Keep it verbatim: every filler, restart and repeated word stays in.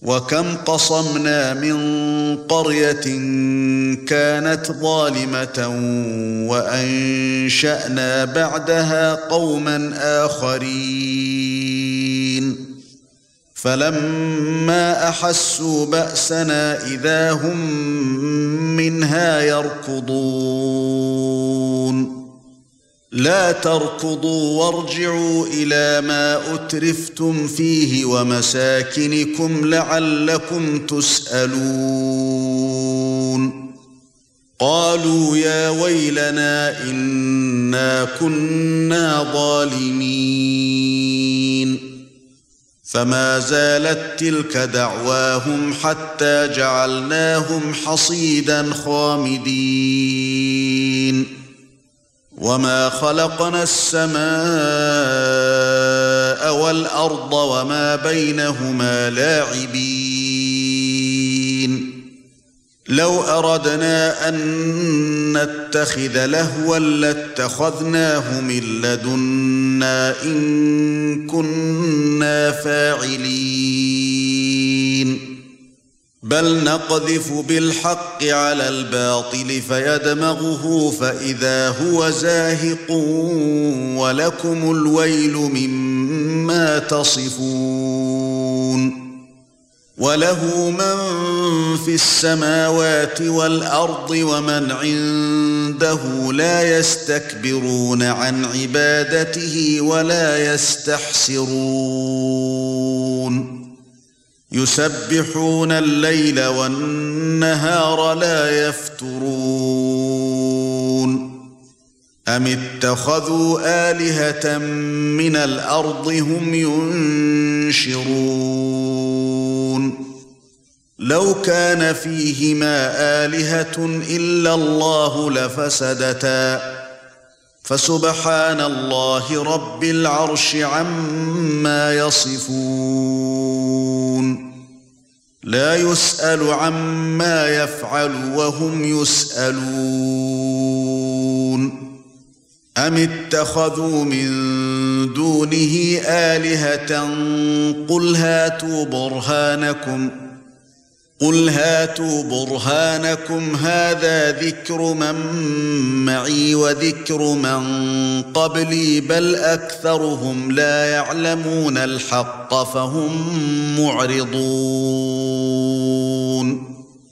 وكم قصمنا من قرية كانت ظالمة وأنشأنا بعدها قوما آخرين فلما أحسوا بأسنا إذا هم منها يركضون لا تركضوا وارجعوا إلى ما أترفتم فيه ومساكنكم لعلكم تسألون قالوا يا ويلنا إنا كنا ظالمين فما زالت تلك دعواهم حتى جعلناهم حصيدا خامدين وما خلقنا السماء والأرض وما بينهما لاعبين لو أردنا أن نتخذ لهوا لاتخذناه من لدنا إن كنا فاعلين بل نقذف بالحق على الباطل فيدمغه فإذا هو زاهق ولكم الويل مما تصفون وله من في السماوات والأرض ومن عنده لا يستكبرون عن عبادته ولا يستحسرون يسبحون الليل والنهار لا يفترون أم اتخذوا آلهة من الأرض هم ينشرون لو كان فيهما آلهة إلا الله لفسدتا فسبحان الله رب العرش عما يصفون لا يسأل عما يفعل وهم يسألون أم اتخذوا من دونه آلهة قل هاتوا برهانكم قل هاتوا برهانكم هذا ذكر من معي وذكر من قبلي بل أكثرهم لا يعلمون الحق فهم معرضون